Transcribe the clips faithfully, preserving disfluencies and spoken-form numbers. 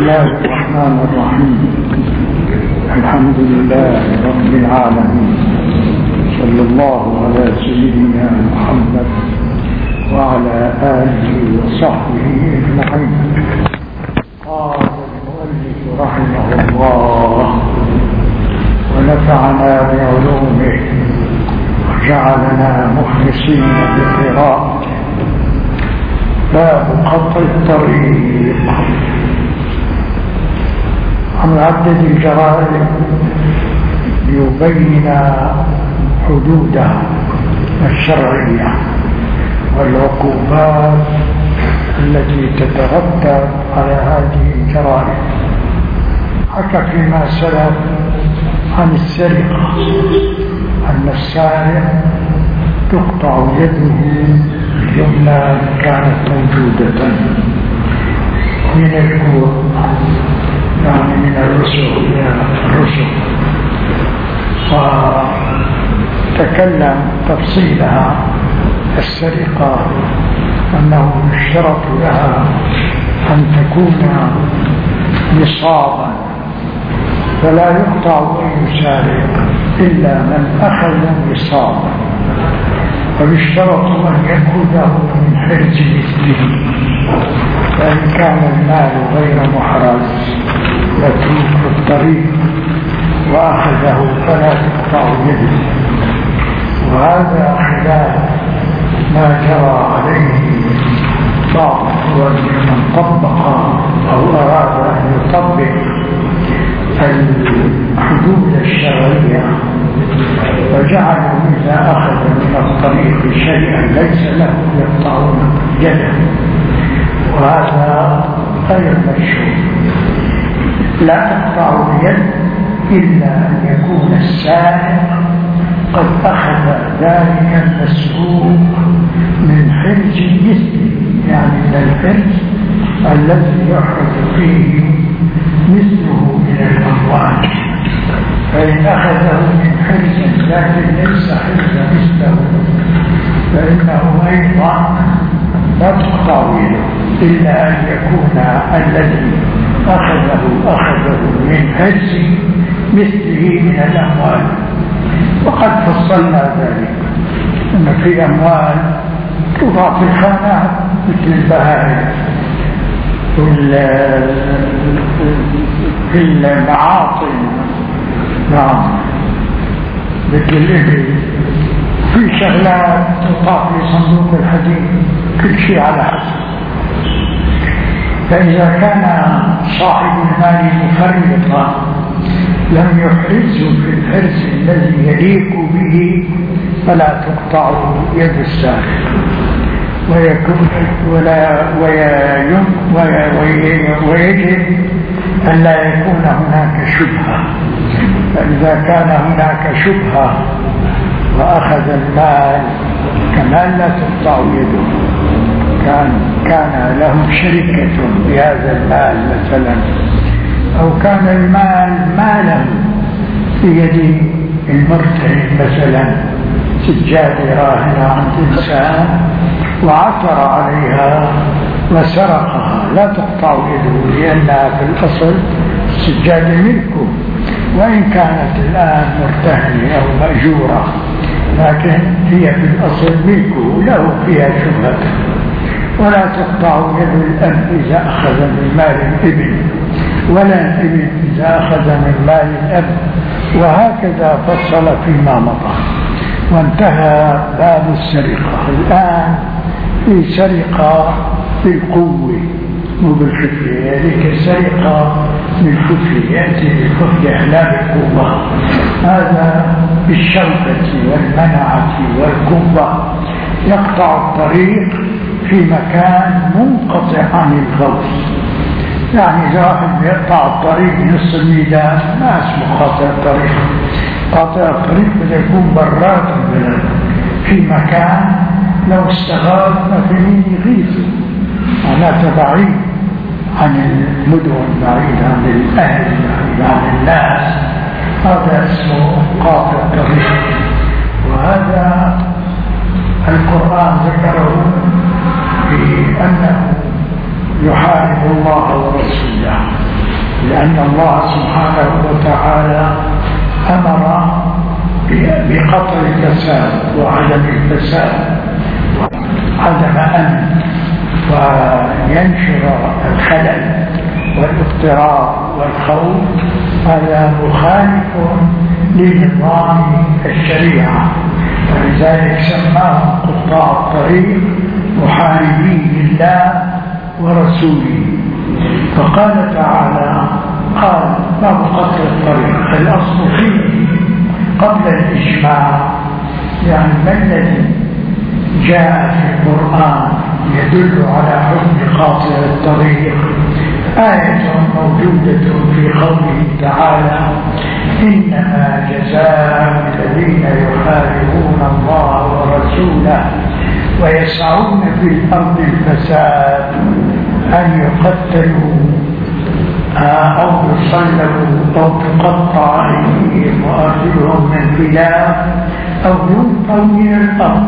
الله الرحمن الرحيم. الحمد لله رب العالمين، صلى الله على سيدنا محمد وعلى آله وصحبه أجمعين. قال المؤلف رحمه الله ونفعنا بعلومه وجعلنا مخلصين بقراءته. باب قطع الطريق. عن عدد الجرائم ليبين حدودها الشرعية والعقوبات التي تترتب على هذه الجرائم. حكى فيما سلف عن السرقة أن السارق تقطع يده اليمنى كانت موجودة من الكوع، يعني من الرسل إلى الرسل، وتكلم تفصيلها. السرقة أنه يشترط لها أن تكون نصابا، فلا يقطع أي سارق إلا من أخذ نصابا، ويشترط أن يأخذه من حرز مثله، فإن كان المال غير محرز متروك في الطريق وأخذه فلا تقطع يده. وهذا خلاف ما جرى عليه بعض من طبق أو أراد أن يطبق الحدود الشرعية، وجعلوا إذا أخذ من الطريق شيئا ليس له يقطعون يده، وهذا غير مشروع. لا تقطع اليد إلا أن يكون السارق قد أخذ ذلك المسروق من حرز مثله، يعني من الحرز الذي يحرز فيه مثله من الأموال. فإن أخذه من حرز لكن ليس حرز مثله فإنه أيضا لا تقطع يده، إلا أن يكون الذي أخذه أخذه من حرز مثله من الأموال. وقد فصلنا ذلك أن في أموال توضع في الخانات مثل البهائم في المعاطن، نعم، مثل الإبل. في شغلات توضع في صندوق الحديد، كل شيء على حسب. فإذا كان صاحب المال مفرطا لم يحرزه في الحرز الذي يليق به فلا تقطع يد السارق، ويكون ولا ويجب أن لا يكون هناك شبهة. فإذا كان هناك شبهة وأخذ المال كمان لا تقطع يده. كان كان له شركة بهذا المال مثلا، أو كان المال مالا في يد المرتهن مثلا، سجادة راهنة عند إنسان وعثر عليها وسرقها، لا تقطع يده لأنها في الأصل السجادة ملكه، وإن كانت الآن مرتهنة أو مأجورة لكن هي في الأصل ملكه، له فيها شبهة. ولا تقطع يد الأب إذا أخذ من مال الابن، ولا الابن إذا أخذ من مال الأب، وهكذا فصل فيما مضى. وانتهى باب السرقة. الآن في سرقة بالقوة مو بالخفية، هذيك السرقة بالخفية، يأتي بالخفية لا بالقوة. هذا بالشوكة والمنعة والقوة، يقطع الطريق في مكان منقطع عن الغوث. يعني إذا واحد يقطع الطريق نص الميدان ما اسمه قاطع الطريق. قاطع الطريق بده يكون برات البلد في مكان لو استغاث ما في مين يغيثه، معناته بعيد عن المدن، بعيد عن الأهل، بعيد عن الناس. هذا اسمه قاطع الطريق. وهذا القرآن ذكره في أنه يحارب الله ورسوله لأن الله سبحانه وتعالى أمر بقطع الفساد وعدم الفساد وعدم أمن وينشر الخلل والاضطراب والخوف. هذا مخالف لنظام الشريعة، ولذلك سماهم قطاع الطريق محاربين لله ورسوله. فقال تعالى قال باب قطع الطريق الأصل فيه قبل الإجماع، يعني ما الذي جاء في القرآن يدل على حكم قاطع الطريق؟ آية موجودة في قوله تعالى إنما جزاء الذين يحاربون الله ورسوله ويسعون في الأرض الفساد أن يقتلوا أو يصلبوا أو تقطع أيديهم وأرجلهم من خلاف أو ينفوا من الأرض.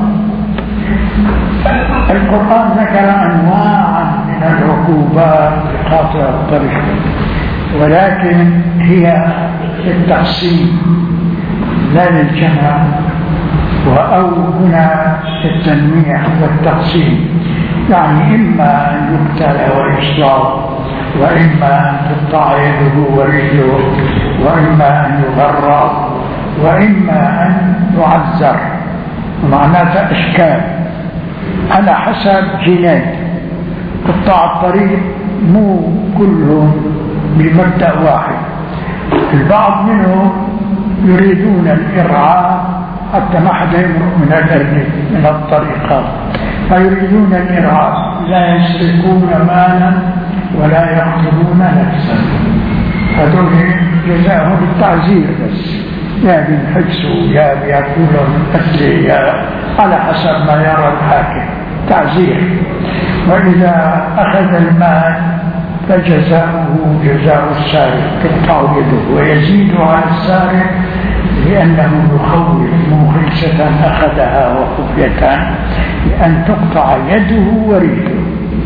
القرآن ذكر أنواعا من العقوبات لقاطع الطريق، ولكن هي التقسيم لا للجمع، أو هنا التنويع والتقسيم، يعني إما أن يقتل ويصلب، وإما أن تقطع يده ورجله، وإما أن يغرب، وإما أن يعذر. معناتها أشكال على حسب جناية. قطاع الطريق مو كلهم بمبدأ واحد، البعض منهم يريدون الإرعاء حتى ما حدا يمرق من الأرض من الطريقات، فيريدون الإرعاء، لا يسرقون مالا ولا يقتلون نفسا. هذول جزاهم التعزير بس، يا بينحبسوا يا بيأكلوا من أكله على حسب ما يرى الحاكم، تعزير. وإذا أخذ المال فجزاؤه جزاء السارق، تقطع يده ويزيد على السارق لأنه يخوف مخلصة أخذها وخفية لأن تقطع يده ورجله.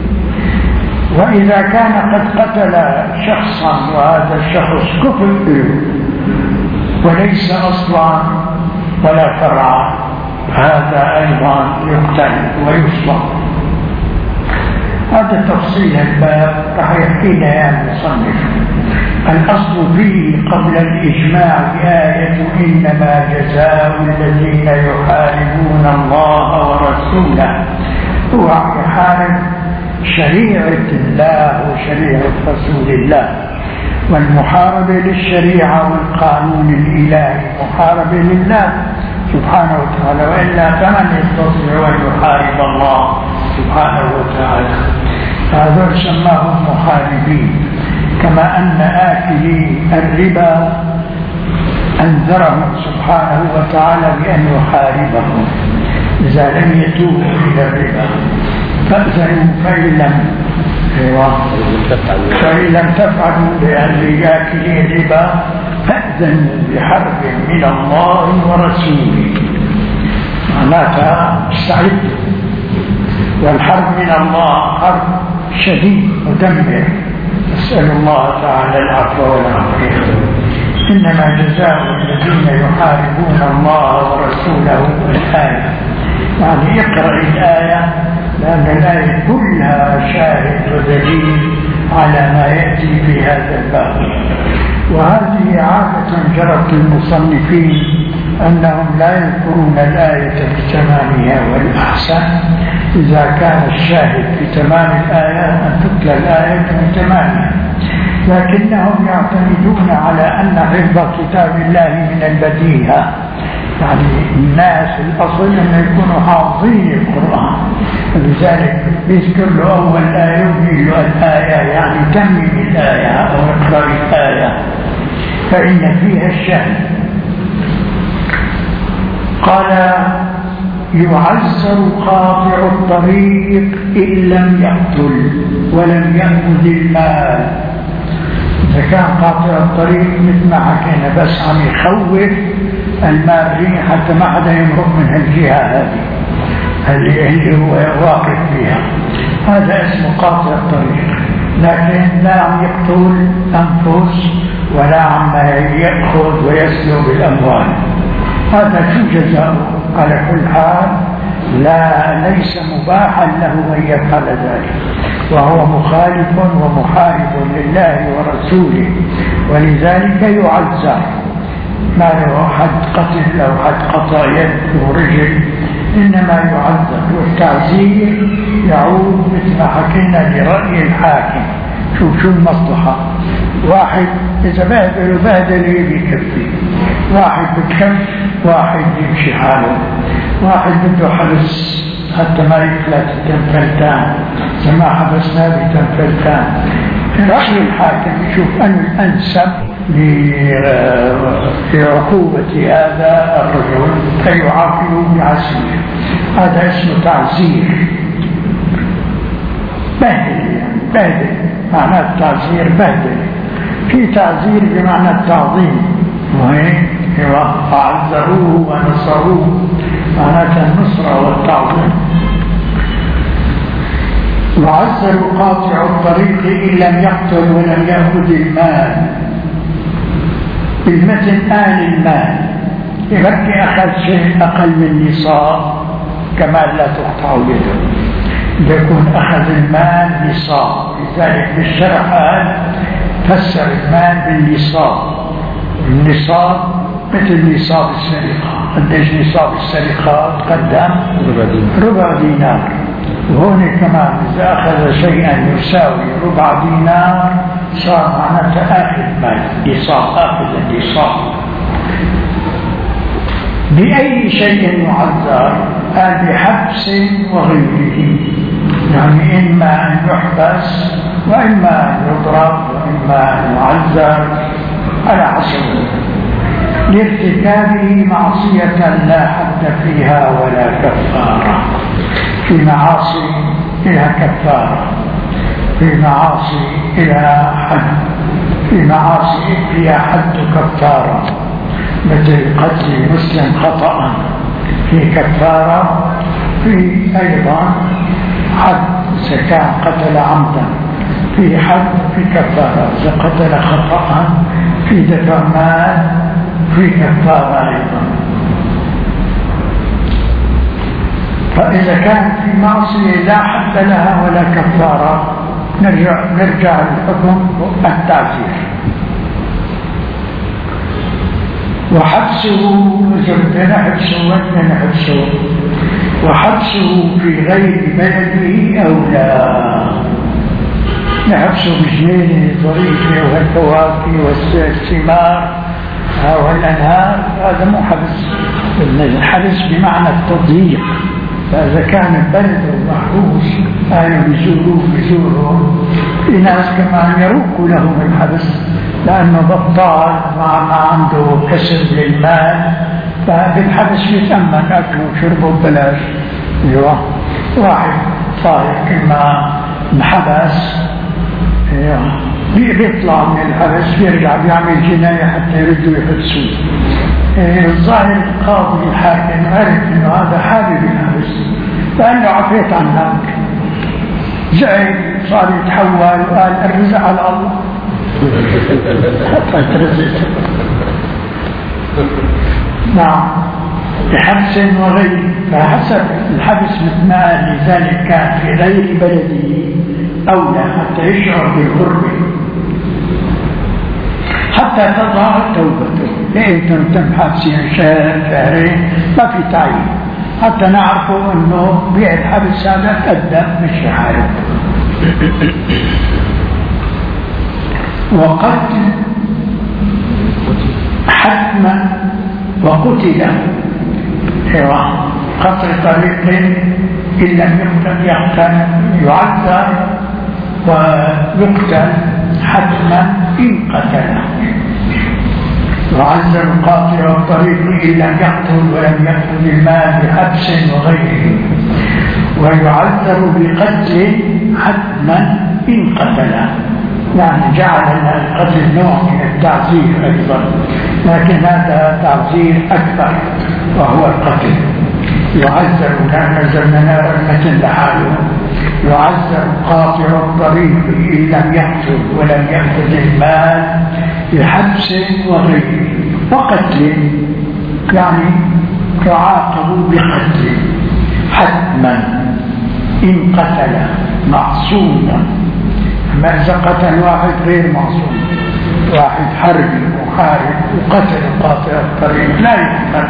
وإذا كان قد قتل شخصا وهذا الشخص كفر وليس أصلا ولا فرعا، هذا أيضا يقتل ويصلب. هذا تفصيل الباب راح يحكينا يا المصنف. الأصل فيه قبل الإجماع آية إنما جزاء الذين يحاربون الله ورسوله. هو يحارب شريعة الله وشريعة رسول الله، والمحاربة للشريعة والقانون الإلهي محاربة لله سبحانه وتعالى، وإلا فمن يستطيع أن يحارب الله سبحانه وتعالى. هذول سماهم محاربين، كما أن آكلي الربا أنذرهم سبحانه وتعالى بأن يحاربهم إذا لم يتوبوا إلى الربا. فأذنوا فإن لم فإن لم تفعلوا لأهل آكلي الربا فأذنوا بحرب من الله ورسوله. معناتها استعدوا، والحرب من الله حرب شديد مدمر، نسأل الله تعالى العفو والعافية. إنما جزاء الذين يحاربون الله ورسوله الآية، يعني اقرأ الآية لأن الآية كلها شاهد ودليل على ما يأتي في هذا الباب. وهذه عادة جرت المصنفين أنهم لا يذكرون الآية بتمامها، والأحسن إذا كان الشاهد في تمام الآية أن تتلى الآية بتمامها، لكنهم يعتمدون على أن حفظ كتاب الله من البديهة، يعني الناس الأصل أن يكونوا حافظين القرآن، لذلك يذكر له أول آية ويقول له الآية يعني تمم الآية أو اقرأ الآية فإن فيها الشأن. قال يعزر قاطع الطريق إن لم يقتل ولم يأخذ المال. إذا كان قاطع الطريق مثل ما حكينا بس عم يخوف المارين حتى ما حدا يمرق من هالجهة هذه اللي هو واقف فيها، هذا اسمه قاطع الطريق. لكن لا عم يقتل أنفس ولا عم يأخذ ويسلب الأموال. هذا شو جزاؤه؟ على كل حال لا ليس مباحا له أن يفعل ذلك، وهو مخالف ومحارب لله ورسوله، ولذلك يعذر. ما له حد قتل أو حد قطع يد ورجل، إنما يعذر. والتعزير يعود مثل ما حكينا لرأي الحاكم. شوف شو المصلحة. واحد إذا بهدل وبهدل بكفي، واحد بكف، واحد يمشي حاله، واحد بده حبس حتى ما يفلت تنفلتان، ما حبسنا بتنفلتان. رأي الحاكم يشوف أن الأنسب لعقوبة هذا الرجل فيعاقبه بعزير. هذا اسمه تعزير. بهدل بهدل معنى التعزير بهدل. في تعزير بمعنى التعظيم، وهي فعزروه ونصروه، معناتها النصرة والتعظيم. وعزر قاطع الطريق إن لم يقتل ولم يأخذ المال. بالمثل آل المال، إذا أخذ شيء أقل من نصاب كما لا تقطع يده، يكون أخذ المال نصاب. لذلك بالشرع قال فسر المال بالنصاب. النصاب مثل نصاب السرقة. قديش نصاب السرقة؟ قدم ربع دينار. وهون كمان إذا أخذ شيئا يساوي ربع دينار صار معناته آخذ مال نصاب، آخذ النصاب. بأي شيء يعذر؟ قال بحبس وغيره، يعني إما أن يحبس وإما أن يضرب وإما أن يعذر على حسب لارتكابه معصية لا حد فيها ولا كفارة. في معاصي إلى كفارة، في معاصي إلى حد، في معاصي فيها حد كفارة، مثل قتل مسلم خطأ في كفارة، في أيضا حد إذا كان قتل عمدا في حد في كفارة، إذا قتل خطأ في دفع مال في كفارة أيضا. فإذا كان في معصية لا حد لها ولا كفارة نرجع نرجع للحكم التعزير. وحبسه إذا بدنا نحبسه وإذا نحبسه، وحبسه في غير بلده أولى. نحبسه بجنينه ظريفه والفواكه والثمار والأنهار، هذا مو حبس. الحبس بمعنى التضييق. فإذا كان البلد محبوس أهله بيزوروه بيزوروه، في ناس كمان يروقوا لهم الحبس لأنه بطال ما عنده كسب للمال، فبالحبس يتأمن أكله وشربه ببلاش. أيوة واحد صاير كما انحبس أيوة بيطلع من الحبس بيرجع بيعمل جناية حتى يردوا يحبسوه. الظاهر القاضي الحاكم عرف انه هذا حابب الحبس فقال له عفيت عنك، زعل صار يتحول وقال الرزق على الله. نعم بحبس وغيره. فحسب الحبس مثل ما قال، لذلك كان في غير بلده أولى حتى يشعر بالغربة، حتى تظهر توبته. ليه تم حبسين شهر شهرين ما في تعيين، حتى نعرفه انه بيع الحبس هذا كذب مش حارب. وقتل حتما وقتل ايوه قطع طريق ان لم يقتل يقتل يعذر ويقتل حتما ان قتله. يعذر قاطع الطريق ان لم يقتل ولم يأخذ المال بحبس وغيره، ويعذر بقتل حتما ان قتله. يعني جعل القتل نوع من التعذير ايضا، لكن هذا تعذير اكثر وهو القتل. يعذر لا نزلنا نارا مثل لحاله يعذر قاطع الطريق إن لم يقتل ولم يأخذ المال بحبس وغيره وقتل، يعني تعاقب بقتل حتما إن قتل معصوما. أما إذا قتل واحد غير معصوم، واحد حربي محارب وقتل قاطع الطريق لا يقتل،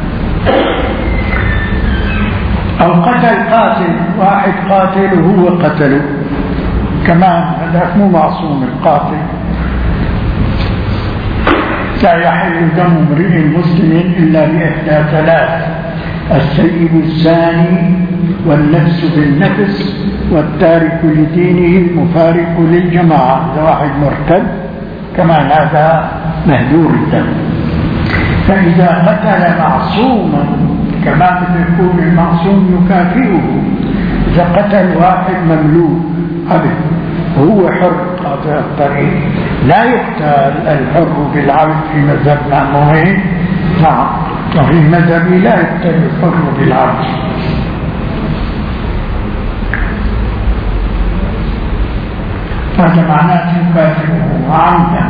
أو قتل قاتل، واحد قاتل وهو قتله كمان، هذا مو معصوم القاتل. لا يحل دم امرئ مسلم إلا بإحدى ثلاث: السيب الزاني، والنفس بالنفس، والتارك لدينه المفارق للجماعة. إذا واحد مرتد كمان هذا مهدور الدم. فإذا قتل معصوما كمان يكون المعصوم يكافئه. إذا قتل واحد مملوك عبد وهو حر قاطع الطريق لا يقتل الحر بالعبد في مذهب مأمونين، نعم، وفي مذهب لا يقتل الحر بالعبد. هذا معناه يكافئه عمدا.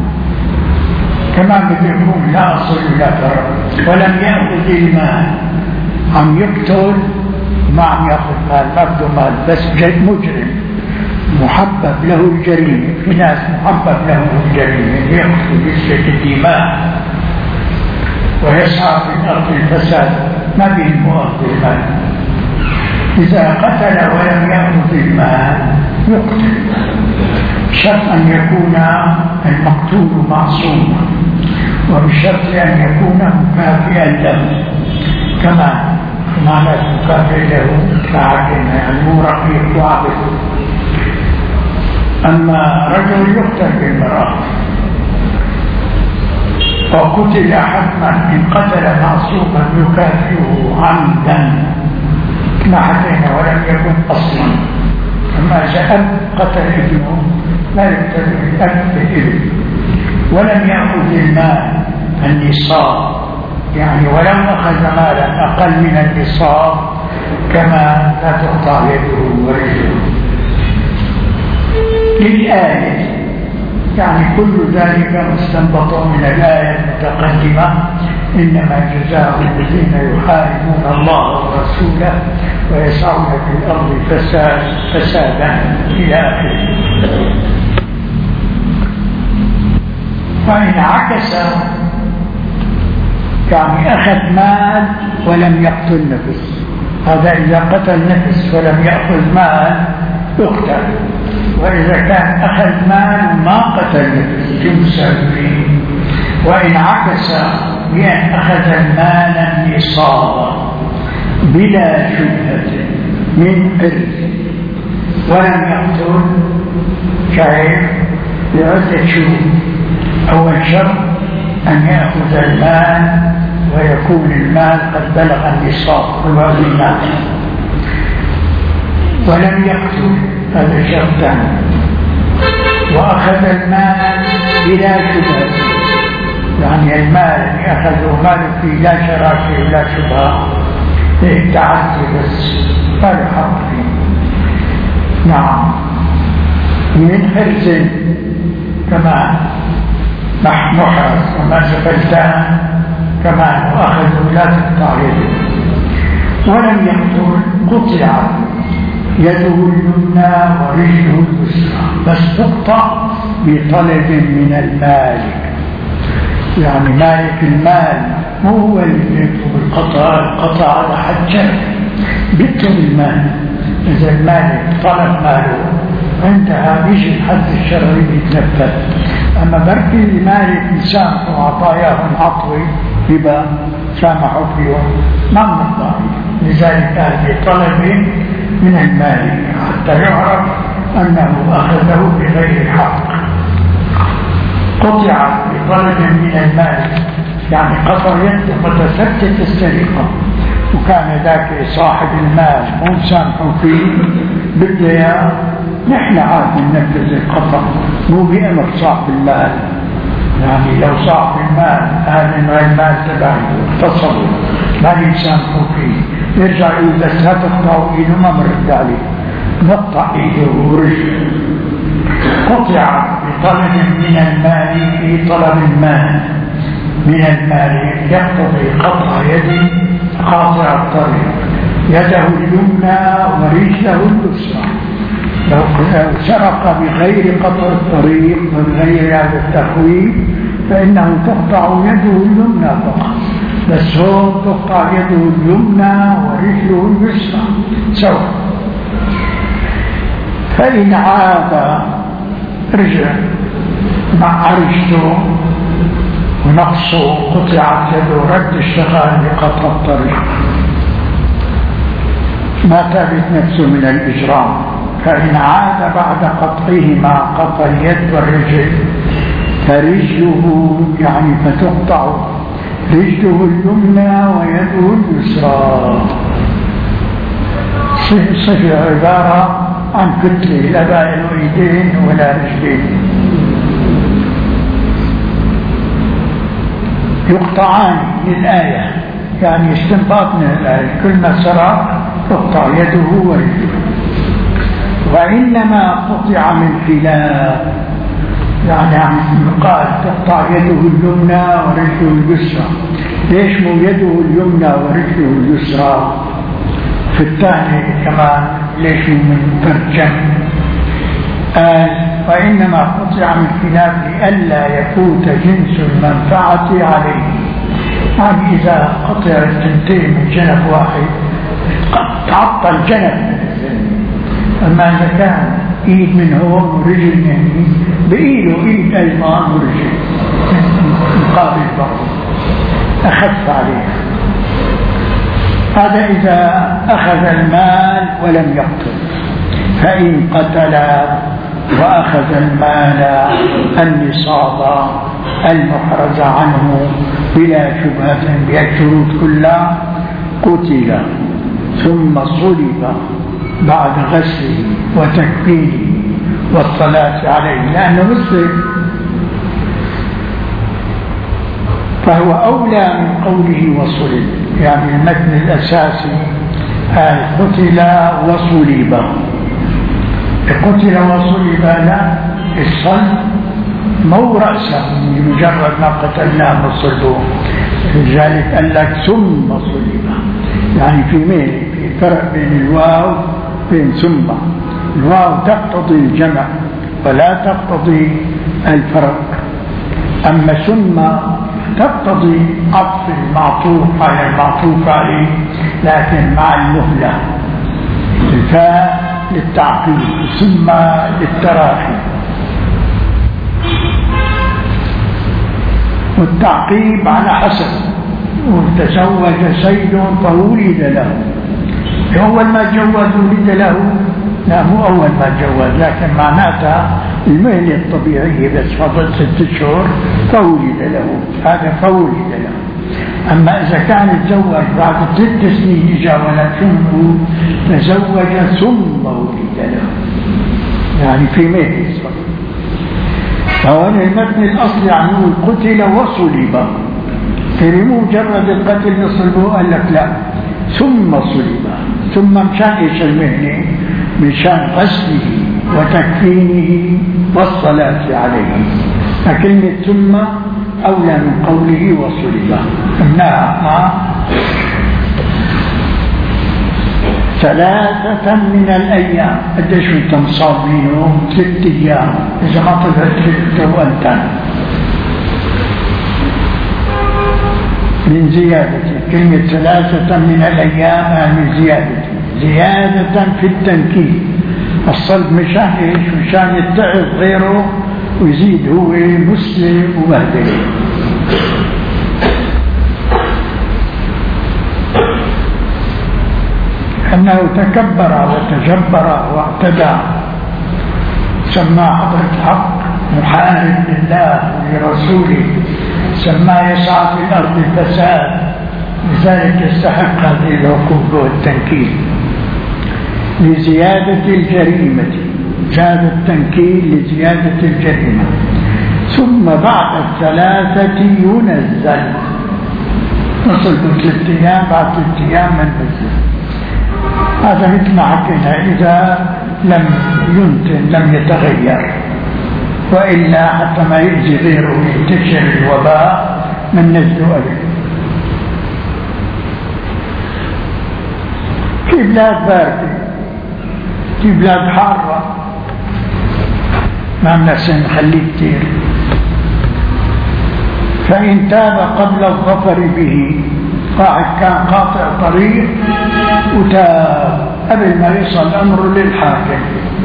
كمان بيكون لا أصل ولا فرع ولم يأخذ المال، عم يقتل ما عم يأخذ مال، ما بده مال، بس مجرم محبب له الجريمة. في ناس محبب له الجريمة يقتل يسفك الدماء ويسعى في الأرض الفساد، ما بيهمه أخذ المال. إذا قتل ولم يأخذ المال يقتل، شرط أن يكون المقتول معصوما، وبشرط أن يكون مكافئا له كمان. معنى مكافئ له كعاكنا، يعني مو رقيق وعبد. أما رجل يقتل بالمرأة وقتل حتما إن قتل معصوما يكافئه عمدا ما حكينا ولم يكن أصلا. أما إذا أب قتل ابنه لا يقتل الأب بابن، ولم يأخذ المال النصاب، يعني ولو أخذ مالا أقل من النصاب كما لا تقطع يده ورجله. للآية، يعني كل ذلك مستنبط من الآية المتقدمة: إنما جزاء الذين يحاربون الله ورسوله ويسعون في الأرض فساد فسادا إلى آخره. فإن عكس، يعني أخذ مال ولم يقتل نفس، هذا إذا قتل نفس ولم يأخذ مال يقتل. وإذا كان أخذ مال ما قتل نفس يمسك فيه. وإن عكس بأن أخذ المال النصاب بلا شبهة من إرث ولم يقتل شيء لعدة شروط: أول شرط أن يأخذ المال ويكون المال قد بلغ النصاب ربع المال، ولم يقتل، هذا شرطان. وأخذ المال بلا شبهة، يعني المال اللي أخذه مال فيه لا شراكة ولا شبهة، فيه تعدي بس فلا حق فيه. نعم. من حرز كمان محرز وما سفلتان كمان وأخذوا لا تقطع يده. ولم يقتل قطع يده اليمنى ورجله اليسرى، بس تقطع بطلب من المالك، يعني مالك المال مو هو اللي يطلب القطع، القطع على حد بيطلب المال. إذا المالك طلب ماله عندها بيجي الحد الشرعي بيتنفذ. أما بركي المالك يسامحوا وعطاياهم عطوي يبقى سامحوا فيهم ما بنقطع. لذلك هذه طلب من المالك حتى يعرف أنه أخذه بغير حق. قطع بطلب من المالك، يعني قطع يده فتسكت السرقة، وكان ذاك صاحب المال مو سامحوا فيه بده نحن عاد ننفذ القطع، مو بأمر صاحب المال. يعني لو صاحب المال هذا المال تبعه اتصلوا ما يسامحوا فيه، يرجع يقول بس لا تقطعوا ايده ما مرد عليه، نقطع إيده ورجله، قطع بطلب من المال في طلب المال من المال يقتضي قطع يد قاطع الطريق، يده اليمنى ورجله اليسرى. لو سرق بغير قطع الطريق وبغير هذا التخويف فإنه تقطع يده اليمنى فقط، بس هو تقطع يده اليمنى ورجله اليسرى سواء. فإن عاد رجع مع رجله ونقصه قطعت يده رد اشتغال بقطع الطريق، ما تابت نفسه من الإجرام. فإن عاد بعد قطعهما قطع اليد والرجل فرجله يعني فتقطع رجله اليمنى ويده اليسرى. صفة عبارة عن كتلة لا باين ايدين ولا رجلين، يقطعان للآية، يعني استنباط من الآية، كل ما سرق تقطع يده ورجله. وإنما قطع من خلاف، يعني قال تقطع يده اليمنى ورجله اليسرى. ليش مو يده اليمنى ورجله اليسرى؟ في الثاني كمان ليش من فرجم؟ قال وإنما قطع من خلاف لئلا يفوت جنس المنفعة عليه. يعني إذا قطع الثنتين من جنب واحد تعطل جنب، أما إذا كان إيد من هون ورجل من هون بإيده إيد أيمان ورجل مقابل بعض أخف عليه. هذا إذا أخذ المال ولم يقتل. فإن قتل وأخذ المال النصاب المحرز عنه بلا شبهة بالشروط كلها قتل ثم صلب بعد غسله وتكفينه والصلاة عليه لأنه مسلم، فهو أولى من قوله وصلب. يعني المتن الأساسي قتل وصلب، قتل وصلب لا الصلب مو رأسه بمجرد ما قتلناه وصلبه، لذلك قال لك ثم صلب، يعني في ميل في فرق بين الواو بين ثم. الواو تقتضي الجمع ولا تقتضي الفرق، أما ثم تقتضي عطف المعطوف على المعطوف عليه لكن مع المهلة، الفاء للتعقيب ثم للتراخي، والتعقيب على حسب. وتزوج سيد فولد له، أول ما تزوج ولد له، لا مو أول ما تزوج، لكن معناتها المهنة الطبيعية بس فضل ست شهور فولد له، هذا فولد له. أما إذا كان تزوج بعد ست سنين إجا ولكنه تزوج ثم ولد له، يعني في مهنة. فهنا المتن الأصلي عنه قتل وصلب، فمو مجرد القتل يصلبه، قال لك لا ثم صلب. ثم مشان ايش المهنة؟ مشان غسله وتكفينه والصلاة عليه. فكلمة ثم أولى من قوله وصلب. إنها ثلاثة من الأيام. قديش انتم صابينه؟ ست أيام. إذا ما طلعت ست وأنت من زيادة كلمة ثلاثة من الأيام من زيادة زيادة في التنكيل. الصلب مشان إيش؟ مشان يتعظ غيره ويزيد هو مسلم ومهدي. أنه تكبر وتجبر واعتدى، سماه حضرة الحق محارب لله ولرسوله، سماه يسعى في الأرض فساد، لذلك يستحق هذه العقوبة والتنكيل لزيادة الجريمة. زاد التنكيل لزيادة الجريمة. ثم بعد الثلاثة ينزل، نصل ثلاثة أيام بعد ثلاثة أيام من نزل. هذا مثل ما حكينا، إذا لم ينتن لم يتغير، وإلا حتى ما يؤذي غيره وينتشر الوباء من نجد أبيه. في بلاد باردة، في بلاد حارة، ما بنحسن نخليه كتير. فإن تاب قبل الظفر به، واحد كان قاطع طريق وتاب قبل ما يصل الأمر للحاكم،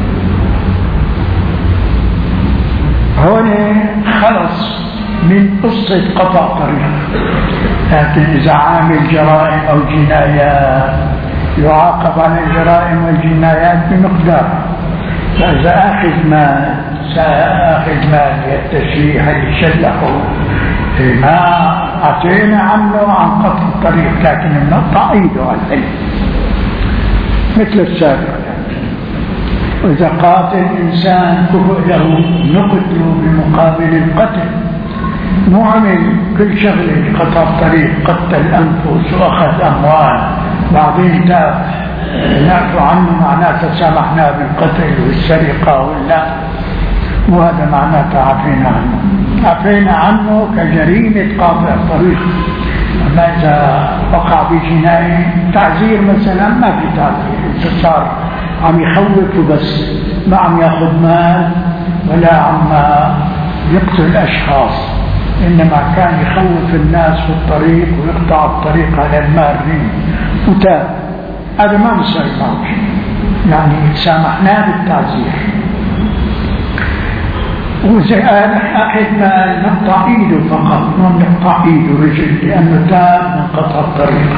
هون خلص من قصة قطع طريق. لكن إذا عامل جرائم أو جنايات يعاقب على الجرائم والجنايات بمقدار. فإذا أخذ مال سأخذ مال التشريح اللي شلحه ما أعطينا عنه عن قطع الطريق، لكن نقطع إيده على الحلم مثل السابق. وإذا قاتل إنسان كفء له نقتله بمقابل القتل، مو عمل كل شغله قطع الطريق، قتل الأنفس وأخذ أموال بعدين تاب نعفو عنه معناته سامحناه بالقتل والسرقة ولا، وهذا معناته عفينا عنه عفينا عنه كجريمة قاطع الطريق. أما إذا وقع بجناية تعزير مثلا ما في تعزير، إذا صار عم يخوف بس ما عم ياخذ مال ولا عم يقتل أشخاص، إنما كان يخوف الناس في الطريق ويقطع الطريق على المارين وتاب، هذا ما بصير معه شيء، يعني سامحناه بالتعزير. وزي أخذ ما نقطع إيده فقط، ما نقطع إيده رجل، لأنه تاب من قطع الطريق.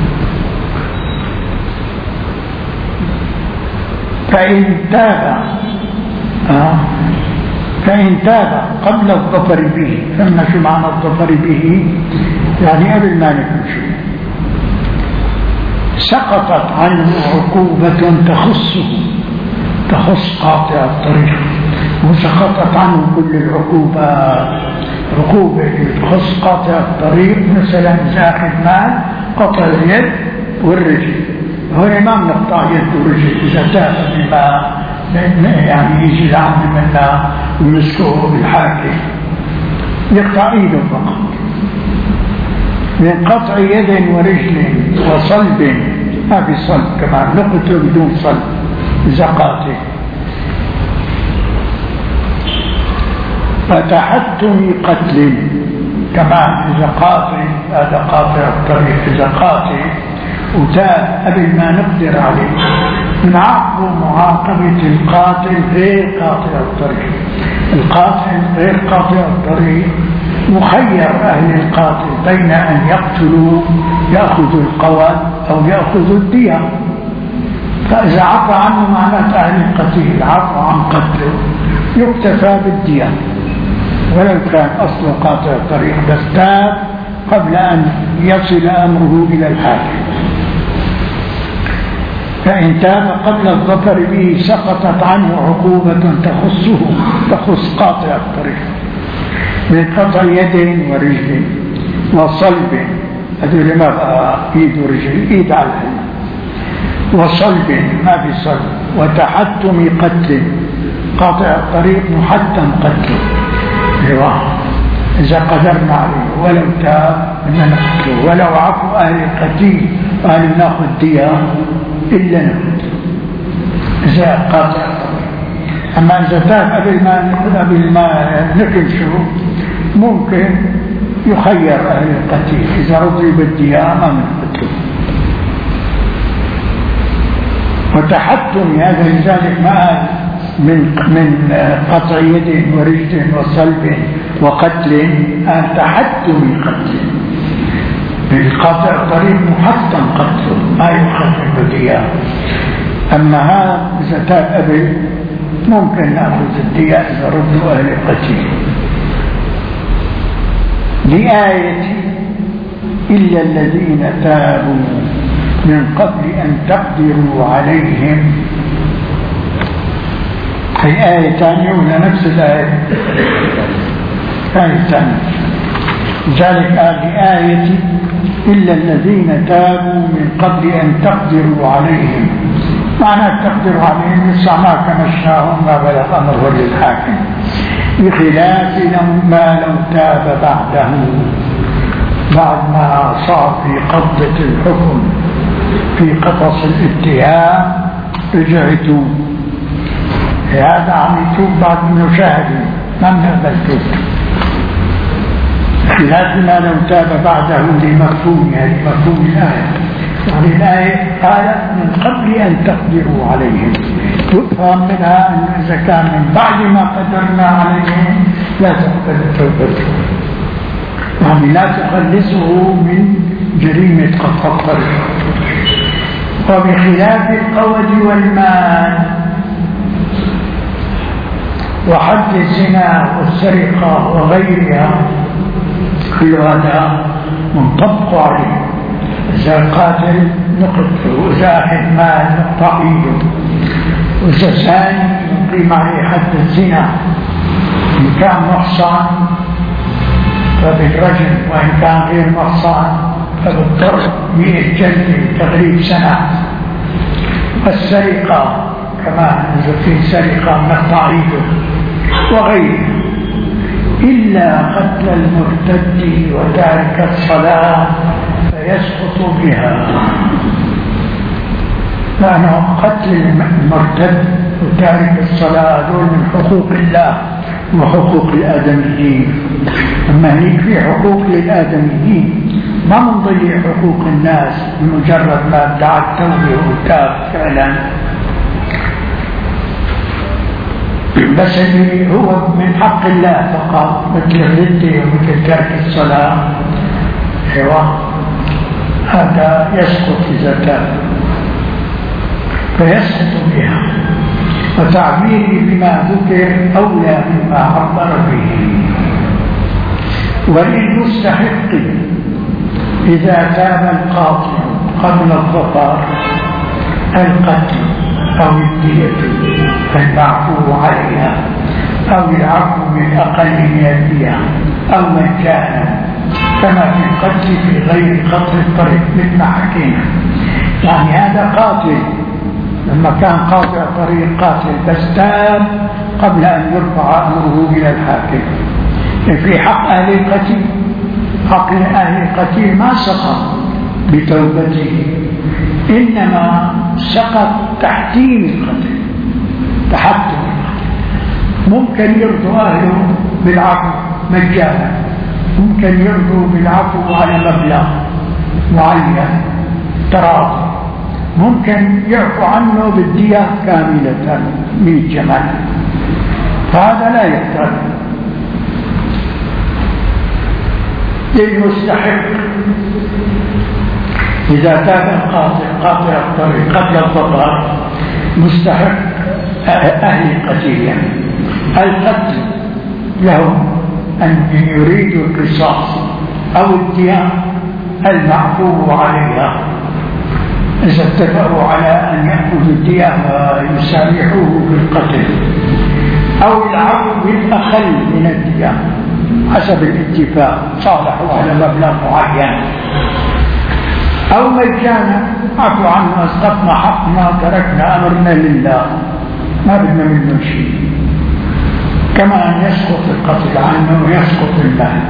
فإن تاب آه فإن تاب قبل الظفر به، فما شو معنى الظفر به؟ يعني قبل ما نكون شيء، سقطت عنه عقوبة تخصه، تخص قاطع الطريق، وسقطت عنه كل العقوبات. عقوبة تخص قاطع الطريق مثلا إذا أخذ مال قطع اليد والرجل، هنا ما بنقطع يد ورجل إذا تاب بما يعني يجي العمل منا ويمسكه بالحاكم، يقطع ايده فقط. من قطع يد ورجل وصلب، ما في صلب كمان، نقطه بدون صلب اذا قاتل. فتحتم قتل كمان اذا قاتل، هذا قاطع الطريق، اذا قاتل وتاب قبل ما نقدر عليه نعاقبه معاقبة القاتل غير قاطع الطريق. القاتل غير قاطع الطريق مخير أهل القاتل بين أن يقتلوا يأخذوا القواد أو يأخذوا الدية، فإذا عفى عنه معناه أهل القتيل عفى عن قتله يكتفى بالدية ولو كان أصل قاطع الطريق، بس تاب قبل أن يصل أمره إلى الحاكم. فإن تاب قبل الظفر به سقطت عنه عقوبة تخصه، تخص قاطع الطريق، من قطع يد ورجل وصلب، هذول ما بقى ايد ورجل، ايد على الحلم، وصلب ما في صلب، وتحتم قتل، قاطع الطريق محتم قتله إذا قدرنا عليه، ولو تاب بدنا نقتله، ولو عفو أهل القتيل قالوا ناخذ دية إلا نقتله إذا قاطع الطريق. أما إذا تاب قبل ما قبل ما نكشفه ممكن يخير أهل القتيل، إذا رضي بالدية ما نقتله. وتحتم هذا لذلك ما من من قطع يد ورجل وصلب وقتل، أن تحتم قتل، بالقاطع الطريق محتم قتله ما يخفف الدية. أما هذا إذا تاب قبل ممكن نأخذ الدية إذا ردوا أهل القتيل. لآية إلا الذين تابوا من قبل أن تقدروا عليهم، هي آية ثانية ولا نفس الآية؟ آية ثانية. ذلك لآية إلا الذين تابوا من قبل أن تقدروا عليهم. معناه تقدر عليهم لسه ما كمشناهم ما بلغ أمره للحاكم، بخلاف ما لو تاب بعده بعد ما صار في قبضة الحكم في قفص الاتهام رجع يتوب، هذا عم يتوب بعد المشاهدة ما بنقبل توب، خلاف ما لو تاب بعده لمفهوم يعني مفهوم الآية. يعني الآية قالت من قبل أن تقدروا عليهم، يفهم منها أن إذا كان من بعد ما قدرنا عليهم لا تقبل توبته، يعني لا تخلصه من جريمة قطع الطريق. وبخلاف القود والمال وحد الزنا والسرقة وغيرها كل هذا منطبق عليه، إذا قاتل نقتله، وإذا أخذ مال نقطع إيده، وإذا زاني نقيم عليه حد الزنا، إن كان محصن فبالرجم، وإن كان غير محصن فبالضرب مئة جلد تغريب سنة. والسرقة كمان إذا في سرقة نقطع إيده وغيره، إلا قتل المرتد وتارك الصلاة فيسقط بها، لأنه قتل المرتد وتارك الصلاة دول من حقوق الله وحقوق الآدميين. أما هيك في حقوق للآدميين ما منضيع حقوق الناس بمجرد ما ادعى التوبة وتاب فعلا، بس اللي هو من حق الله فقط مثل الردة ومثل ترك الصلاة ايوه هذا يسقط إذا تاب فيسقط بها. وتعبيري بما ذكر أولى مما عبر به. وللمستحق إذا تاب القاطع قبل الظفر القتل أو الدية فالمعفو عليها، أو العفو بالأقل من الدية، أو مجانا، كما في القتل في غير قطع الطريق مثل ما حكينا. يعني هذا قاتل لما كان قاطع طريق قاتل بس تاب قبل أن يرفع أمره إلى الحاكم. في حق أهل القتيل، حق أهل القتيل ما سقط بتوبته، إنما سقط تحتيم القتل، تحتم القتل. ممكن يرضوا أهله بالعفو مجانا، ممكن يرضوا بالعفو على مبلغ معين تراضي، ممكن يعفو عنه بالدية كاملة مئة جمل، فهذا لا يحتاج. للمستحق إذا تاب القاطع قاطع الطريق قبل الظفر مستحق أهل القتيل يعني القتل لهم أن يريدوا القصاص أو الدية المعفو عليها، إذا اتفقوا على أن يأخذوا الدية ويسامحوه بالقتل، أو العفو بالأقل من الدية حسب الاتفاق، صالحوا على مبلغ معين، أو مجانا عفوا عنه أسقطنا حقنا تركنا أمرنا لله ما بدنا منه شيء، كما أن يسقط القتل عنه ويسقط المال.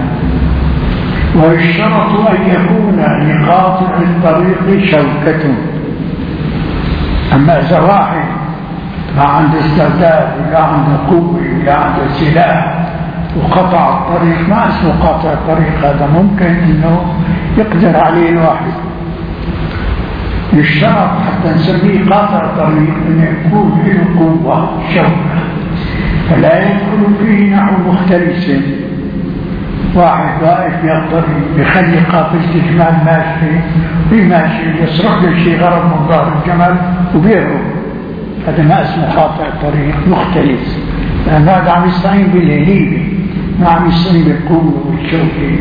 ويشترط أن يكون لقاطع الطريق شوكة. أما إذا واحد ما عنده استعداد ولا عنده قوة ولا عنده سلاح وقطع الطريق ما اسمه قاطع الطريق، هذا ممكن انه يقدر عليه الواحد. يشترط حتى نسميه قاطع الطريق انه يكون له قوة شوكة، فلا يدخل فيه نحو مختلس، واحد واقف يقدر يخلي قافلة الجمال ماشي ويماشي يسرق له شيء غرض من ظهر الجمل وبيهرب، هذا ما اسمه قاطع الطريق مختلس، لأن هذا عم يستعين بالهليبة ما عم يستعين بالقوة والشوكة،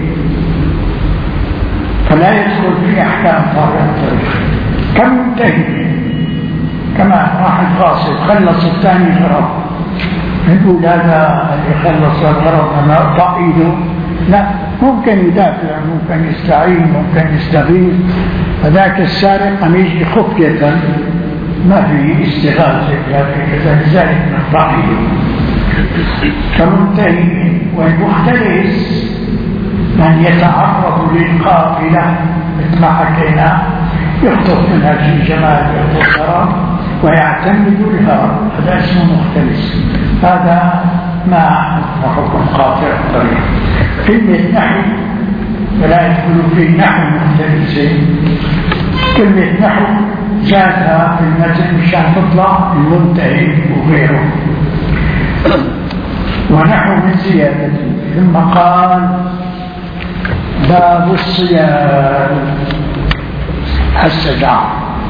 فلا يدخل في أحكام قاطع الطريق. كم منتهي كما واحد قاصد خلص الثاني غرض، نقول هذا اللي خلص الغرض أنا أقطع إيده؟ لا، ممكن يدافع، ممكن يستعين، ممكن يستغيث. فذاك السارق عم يجي خفية ما في استغاثة لذلك نقطعه كمنتهي. والمختلس من يتعرض للقافلة مثل ما حكينا، يخطف منها في جمال الشراب ويعتمد الهرب، هذا اسمه مختلس. هذا ما حكم قاطع الطريق. كلمة نحو ولا يدخل في نحو مختلسين. كلمة نحو جاءتها في المتن مشان تطلع المنتهي وغيره. ونحو من زيادة. ثم قال باب الصيام السجع.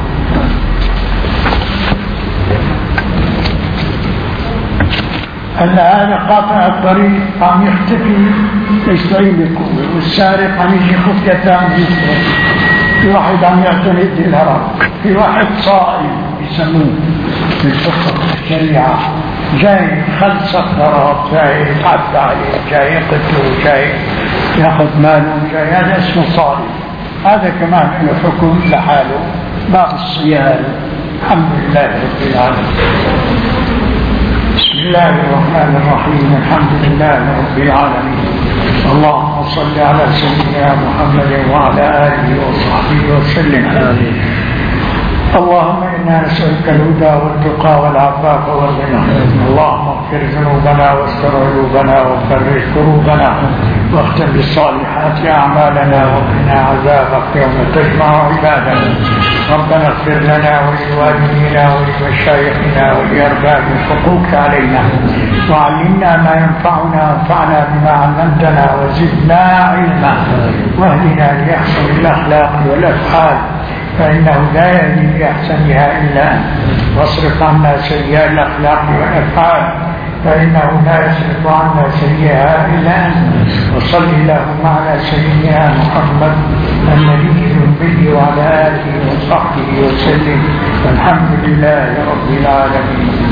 هلا هذا قاطع الطريق عم يختفي يستعين بالقوة، والسارق عم يجي خفية عم يسرق. في واحد عم يعتمد الهرب، في واحد صائم يسموه في الفقه الشريعة، جاي خلص الهرب، جاي يتعدى عليه، جاي يقتله، جاي ياخذ ماله، جاي، هذا اسمه صائم. هذا كمان له حكم لحاله. باب الصيام. الحمد لله رب العالمين. بسم الله الرحمن الرحيم. الحمد لله رب العالمين. اللهم صل على سيدنا محمد وعلى آله وصحبه وسلم. آمين. اللهم إنا نسألك الهدى والتقى والعفاف والغنى. اللهم اغفر ذنوبنا واستر عيوبنا وفرج كروبنا واختم بالصالحات أعمالنا وقنا عذابك يوم تجمع عبادنا. ربنا اغفر لنا ولوالدينا ولمشايخنا ولأرباب الحقوق علينا، وعلمنا ما ينفعنا وانفعنا بما علمتنا وزدنا علما، واهدنا لأحسن الأخلاق والأفعال، فإنه لا يهدي بأحسنها إلا أنت، واصرف عنا سيئات الأخلاق والأفعال، فإنه لا يصرف عنا سيئها إلا أنت. وصل اللهم على سيدنا محمد النبي الأمي وعلى آله وصحبه وسلم، والحمد لله رب العالمين.